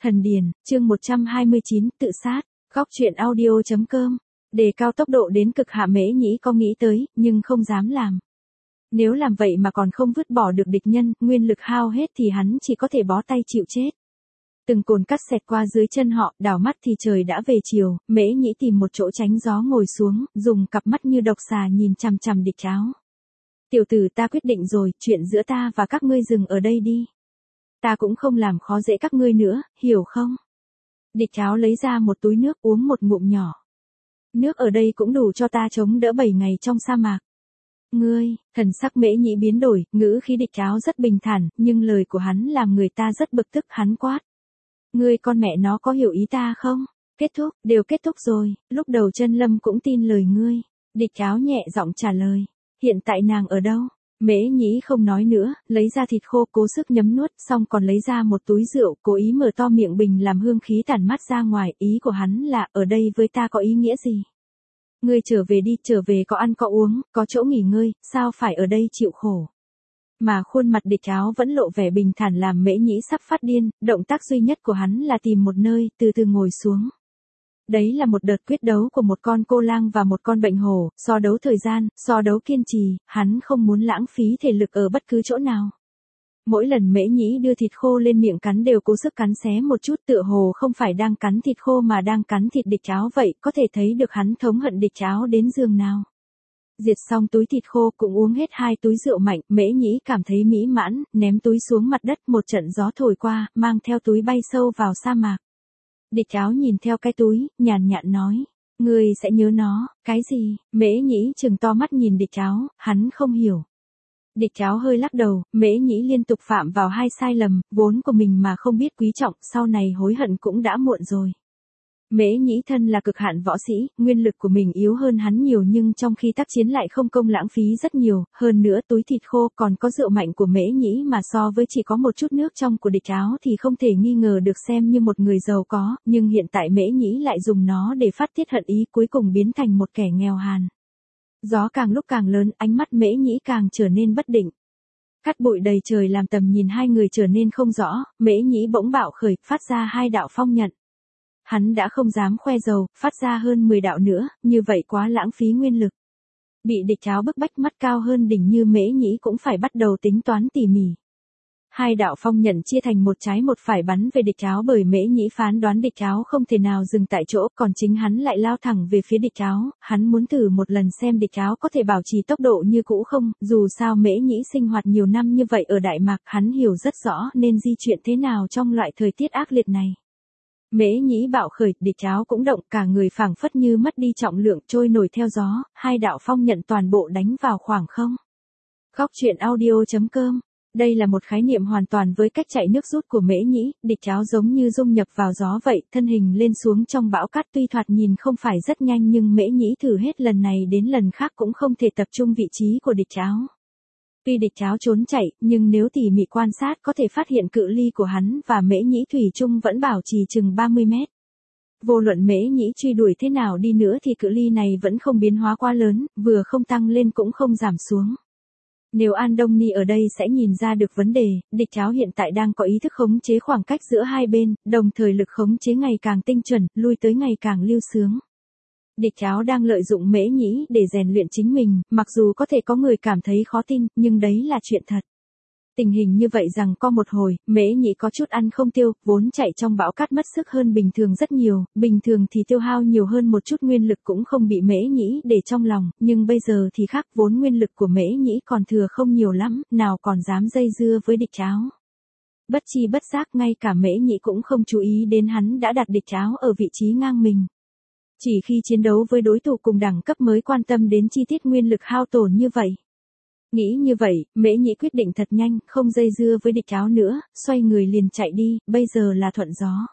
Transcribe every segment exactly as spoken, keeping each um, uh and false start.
Thần Điền, chương một trăm hai mươi chín, tự sát, góc truyện audio.com. Đề cao tốc độ đến cực hạ Mễ Nhĩ có nghĩ tới, nhưng không dám làm. Nếu làm vậy mà còn không vứt bỏ được địch nhân, nguyên lực hao hết thì hắn chỉ có thể bó tay chịu chết. Từng cồn cắt xẹt qua dưới chân họ, đảo mắt thì trời đã về chiều, Mễ Nhĩ tìm một chỗ tránh gió ngồi xuống, dùng cặp mắt như độc xà nhìn chằm chằm địch áo. Tiểu tử, ta quyết định rồi, chuyện giữa ta và các ngươi dừng ở đây đi. Ta cũng không làm khó dễ các ngươi nữa, hiểu không? Địch áo lấy ra một túi nước uống một ngụm nhỏ. Nước ở đây cũng đủ cho ta chống đỡ bảy ngày trong sa mạc. Ngươi, thần sắc Mễ Nhĩ biến đổi, ngữ khí địch áo rất bình thản, nhưng lời của hắn làm người ta rất bực tức. Hắn quát. Ngươi con mẹ nó có hiểu ý ta không? Kết thúc, đều kết thúc rồi, lúc đầu Chân Lâm cũng tin lời ngươi. Địch áo nhẹ giọng trả lời. Hiện tại nàng ở đâu? Mễ Nhĩ không nói nữa, lấy ra thịt khô cố sức nhấm nuốt, xong còn lấy ra một túi rượu, cố ý mở to miệng bình làm hương khí tản mát ra ngoài. Ý của hắn là, ở đây với ta có ý nghĩa gì? Ngươi trở về đi, trở về có ăn có uống, có chỗ nghỉ ngơi, sao phải ở đây chịu khổ? Mà khuôn mặt địch áo vẫn lộ vẻ bình thản làm Mễ Nhĩ sắp phát điên, động tác duy nhất của hắn là tìm một nơi, từ từ ngồi xuống. Đấy là một đợt quyết đấu của một con cô lang và một con bệnh hổ, so đấu thời gian, so đấu kiên trì, hắn không muốn lãng phí thể lực ở bất cứ chỗ nào. Mỗi lần Mễ Nhĩ đưa thịt khô lên miệng cắn đều cố sức cắn xé một chút, tựa hồ không phải đang cắn thịt khô mà đang cắn thịt địch áo vậy, có thể thấy được hắn thống hận địch áo đến giường nào. Diệt xong túi thịt khô cũng uống hết hai túi rượu mạnh, Mễ Nhĩ cảm thấy mỹ mãn, ném túi xuống mặt đất, một trận gió thổi qua, mang theo túi bay sâu vào sa mạc. Địch áo nhìn theo cái túi, nhàn nhạt nói. Ngươi sẽ nhớ nó, cái gì? Mễ Nhĩ trừng to mắt nhìn địch áo, hắn không hiểu. Địch áo hơi lắc đầu, Mễ Nhĩ liên tục phạm vào hai sai lầm, vốn của mình mà không biết quý trọng, sau này hối hận cũng đã muộn rồi. Mễ Nhĩ thân là cực hạn võ sĩ, nguyên lực của mình yếu hơn hắn nhiều nhưng trong khi tác chiến lại không công lãng phí rất nhiều, hơn nữa túi thịt khô còn có rượu mạnh của Mễ Nhĩ mà so với chỉ có một chút nước trong của địch áo thì không thể nghi ngờ được xem như một người giàu có, nhưng hiện tại Mễ Nhĩ lại dùng nó để phát tiết hận ý, cuối cùng biến thành một kẻ nghèo hàn. Gió càng lúc càng lớn, ánh mắt Mễ Nhĩ càng trở nên bất định. Cát bụi đầy trời làm tầm nhìn hai người trở nên không rõ, Mễ Nhĩ bỗng bạo khởi, phát ra hai đạo phong nhận. Hắn đã không dám khoe giàu, phát ra hơn mười đạo nữa, như vậy quá lãng phí nguyên lực. Bị địch áo bức bách, mắt cao hơn đỉnh như Mễ Nhĩ cũng phải bắt đầu tính toán tỉ mỉ. Hai đạo phong nhận chia thành một trái một phải bắn về địch áo, bởi Mễ Nhĩ phán đoán địch áo không thể nào dừng tại chỗ, còn chính hắn lại lao thẳng về phía địch áo, hắn muốn thử một lần xem địch áo có thể bảo trì tốc độ như cũ không, dù sao Mễ Nhĩ sinh hoạt nhiều năm như vậy ở Đại Mạc, hắn hiểu rất rõ nên di chuyển thế nào trong loại thời tiết ác liệt này. Mễ Nhĩ bạo khởi, địch áo cũng động, cả người phảng phất như mất đi trọng lượng, trôi nổi theo gió, hai đạo phong nhận toàn bộ đánh vào khoảng không. Góc truyện audio.com. Đây là một khái niệm hoàn toàn với cách chạy nước rút của Mễ Nhĩ, địch áo giống như dung nhập vào gió vậy, thân hình lên xuống trong bão cát, tuy thoạt nhìn không phải rất nhanh nhưng Mễ Nhĩ thử hết lần này đến lần khác cũng không thể tập trung vị trí của địch áo. Tuy địch áo trốn chạy, nhưng nếu tỉ mỉ quan sát có thể phát hiện cự ly của hắn và Mễ Nhĩ thủy chung vẫn bảo trì chừng ba mươi mét. Vô luận Mễ Nhĩ truy đuổi thế nào đi nữa thì cự ly này vẫn không biến hóa quá lớn, vừa không tăng lên cũng không giảm xuống. Nếu An Đông Ni ở đây sẽ nhìn ra được vấn đề, địch áo hiện tại đang có ý thức khống chế khoảng cách giữa hai bên, đồng thời lực khống chế ngày càng tinh chuẩn, lui tới ngày càng lưu sướng. Địch áo đang lợi dụng Mễ Nhĩ để rèn luyện chính mình, mặc dù có thể có người cảm thấy khó tin, nhưng đấy là chuyện thật. Tình hình như vậy rằng có một hồi, Mễ Nhĩ có chút ăn không tiêu, vốn chạy trong bão cát mất sức hơn bình thường rất nhiều, bình thường thì tiêu hao nhiều hơn một chút nguyên lực cũng không bị Mễ Nhĩ để trong lòng, nhưng bây giờ thì khác, vốn nguyên lực của Mễ Nhĩ còn thừa không nhiều lắm, nào còn dám dây dưa với địch áo. Bất chi bất giác ngay cả Mễ Nhĩ cũng không chú ý đến hắn đã đặt địch áo ở vị trí ngang mình. Chỉ khi chiến đấu với đối thủ cùng đẳng cấp mới quan tâm đến chi tiết nguyên lực hao tổn như vậy. Nghĩ như vậy, Mễ Nhĩ quyết định thật nhanh, không dây dưa với địch áo nữa, xoay người liền chạy đi, bây giờ là thuận gió.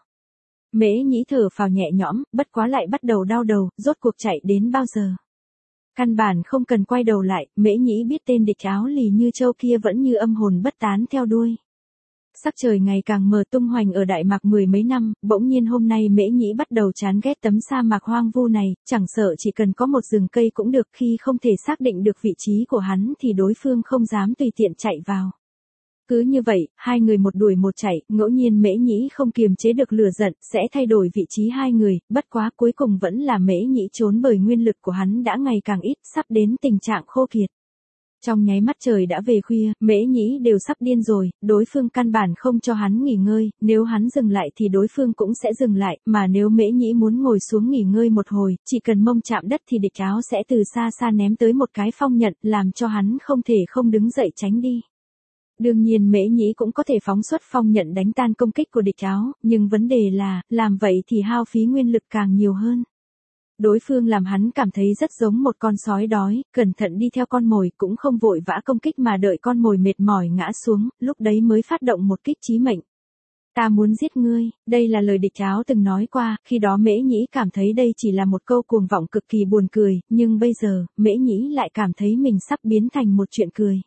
Mễ Nhĩ thở phào nhẹ nhõm, bất quá lại bắt đầu đau đầu, rốt cuộc chạy đến bao giờ. Căn bản không cần quay đầu lại, Mễ Nhĩ biết tên địch áo lì như trâu kia vẫn như âm hồn bất tán theo đuôi. Sắc trời ngày càng mờ, tung hoành ở Đại Mạc mười mấy năm, bỗng nhiên hôm nay Mễ Nhĩ bắt đầu chán ghét tấm sa mạc hoang vu này, chẳng sợ chỉ cần có một rừng cây cũng được, khi không thể xác định được vị trí của hắn thì đối phương không dám tùy tiện chạy vào. Cứ như vậy, hai người một đuổi một chạy, ngẫu nhiên Mễ Nhĩ không kiềm chế được lửa giận, sẽ thay đổi vị trí hai người, bất quá cuối cùng vẫn là Mễ Nhĩ trốn bởi nguyên lực của hắn đã ngày càng ít, sắp đến tình trạng khô kiệt. Trong nháy mắt trời đã về khuya, Mễ Nhĩ đều sắp điên rồi, đối phương căn bản không cho hắn nghỉ ngơi, nếu hắn dừng lại thì đối phương cũng sẽ dừng lại, mà nếu Mễ Nhĩ muốn ngồi xuống nghỉ ngơi một hồi, chỉ cần mông chạm đất thì địch áo sẽ từ xa xa ném tới một cái phong nhận, làm cho hắn không thể không đứng dậy tránh đi. Đương nhiên Mễ Nhĩ cũng có thể phóng xuất phong nhận đánh tan công kích của địch áo, nhưng vấn đề là, làm vậy thì hao phí nguyên lực càng nhiều hơn. Đối phương làm hắn cảm thấy rất giống một con sói đói, cẩn thận đi theo con mồi cũng không vội vã công kích mà đợi con mồi mệt mỏi ngã xuống, lúc đấy mới phát động một kích chí mệnh. Ta muốn giết ngươi, đây là lời địch áo từng nói qua, khi đó Mễ Nhĩ cảm thấy đây chỉ là một câu cuồng vọng cực kỳ buồn cười, nhưng bây giờ, Mễ Nhĩ lại cảm thấy mình sắp biến thành một chuyện cười.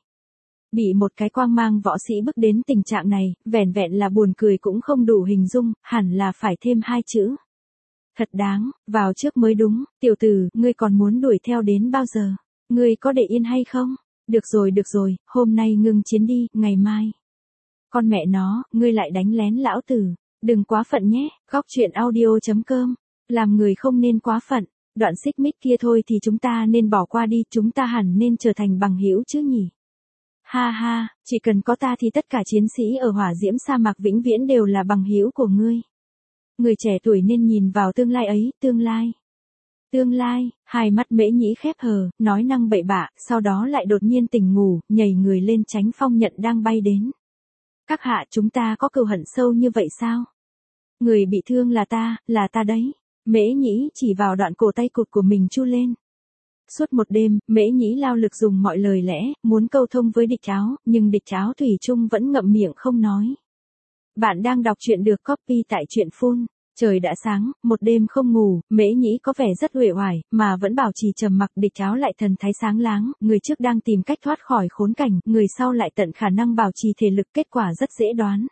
Bị một cái quang mang võ sĩ bước đến tình trạng này, vẻn vẹn là buồn cười cũng không đủ hình dung, hẳn là phải thêm hai chữ. Thật đáng, vào trước mới đúng, tiểu tử, ngươi còn muốn đuổi theo đến bao giờ? Ngươi có để yên hay không? Được rồi được rồi, hôm nay ngưng chiến đi, ngày mai. Con mẹ nó, ngươi lại đánh lén lão tử, đừng quá phận nhé, góc chuyện audio chấm com, làm người không nên quá phận, đoạn xích mích kia thôi thì chúng ta nên bỏ qua đi, chúng ta hẳn nên trở thành bằng hữu chứ nhỉ? Ha ha, chỉ cần có ta thì tất cả chiến sĩ ở hỏa diễm sa mạc vĩnh viễn đều là bằng hữu của ngươi. Người trẻ tuổi nên nhìn vào tương lai ấy, tương lai. Tương lai, hai mắt Mễ Nhĩ khép hờ, nói năng bậy bạ, sau đó lại đột nhiên tỉnh ngủ, nhảy người lên tránh phong nhận đang bay đến. Các hạ, chúng ta có cừu hận sâu như vậy sao? Người bị thương là ta, là ta đấy. Mễ Nhĩ chỉ vào đoạn cổ tay cụt của mình chu lên. Suốt một đêm, Mễ Nhĩ lao lực dùng mọi lời lẽ, muốn câu thông với địch áo, nhưng địch áo thủy chung vẫn ngậm miệng không nói. Bạn đang đọc truyện được copy tại truyện phun. Trời đã sáng, một đêm không ngủ, Mễ Nhĩ có vẻ rất uể oải, mà vẫn bảo trì trầm mặc, địch áo lại thần thái sáng láng, người trước đang tìm cách thoát khỏi khốn cảnh, người sau lại tận khả năng bảo trì thể lực, kết quả rất dễ đoán.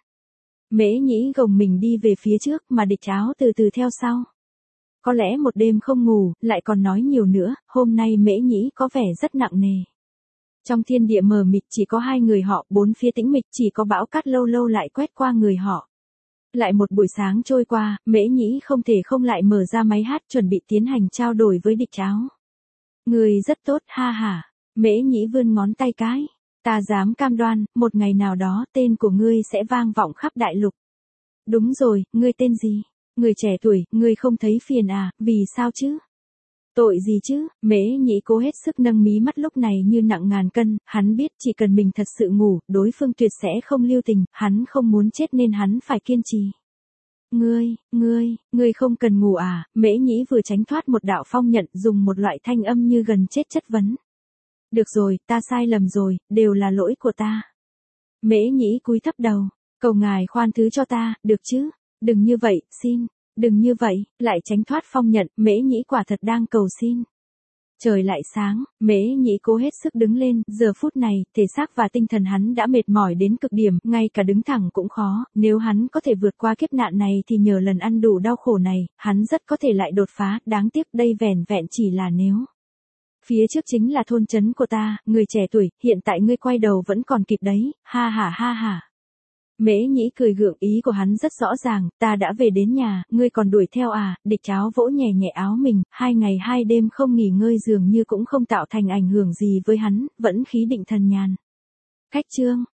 Mễ Nhĩ gồng mình đi về phía trước, mà địch áo từ từ theo sau. Có lẽ một đêm không ngủ, lại còn nói nhiều nữa, hôm nay Mễ Nhĩ có vẻ rất nặng nề. Trong thiên địa mờ mịt chỉ có hai người họ, bốn phía tĩnh mịch chỉ có bão cát lâu lâu lại quét qua người họ. Lại một buổi sáng trôi qua, Mễ Nhĩ không thể không lại mở ra máy hát chuẩn bị tiến hành trao đổi với địch áo. Người rất tốt, ha ha. Mễ Nhĩ vươn ngón tay cái. Ta dám cam đoan, một ngày nào đó tên của ngươi sẽ vang vọng khắp đại lục. Đúng rồi, ngươi tên gì? Người trẻ tuổi, ngươi không thấy phiền à, vì sao chứ? Tội gì chứ? Mễ Nhĩ cố hết sức nâng mí mắt lúc này như nặng ngàn cân, hắn biết chỉ cần mình thật sự ngủ, đối phương tuyệt sẽ không lưu tình, hắn không muốn chết nên hắn phải kiên trì. Ngươi, ngươi, ngươi không cần ngủ à? Mễ Nhĩ vừa tránh thoát một đạo phong nhận, dùng một loại thanh âm như gần chết chất vấn. Được rồi, ta sai lầm rồi, đều là lỗi của ta. Mễ Nhĩ cúi thấp đầu, cầu ngài khoan thứ cho ta, được chứ? Đừng như vậy, xin. Đừng như vậy, lại tránh thoát phong nhận, Mễ Nhĩ quả thật đang cầu xin. Trời lại sáng, Mễ Nhĩ cố hết sức đứng lên, giờ phút này, thể xác và tinh thần hắn đã mệt mỏi đến cực điểm, ngay cả đứng thẳng cũng khó, nếu hắn có thể vượt qua kiếp nạn này thì nhờ lần ăn đủ đau khổ này, hắn rất có thể lại đột phá, đáng tiếc đây vẻn vẹn chỉ là nếu. Phía trước chính là thôn trấn của ta, người trẻ tuổi, hiện tại ngươi quay đầu vẫn còn kịp đấy, ha ha ha ha. Mễ Nhĩ cười gượng, ý của hắn rất rõ ràng, ta đã về đến nhà, ngươi còn đuổi theo à? Địch áo vỗ nhẹ nhẹ áo mình, hai ngày hai đêm không nghỉ ngơi dường như cũng không tạo thành ảnh hưởng gì với hắn, vẫn khí định thần nhàn. Cách chương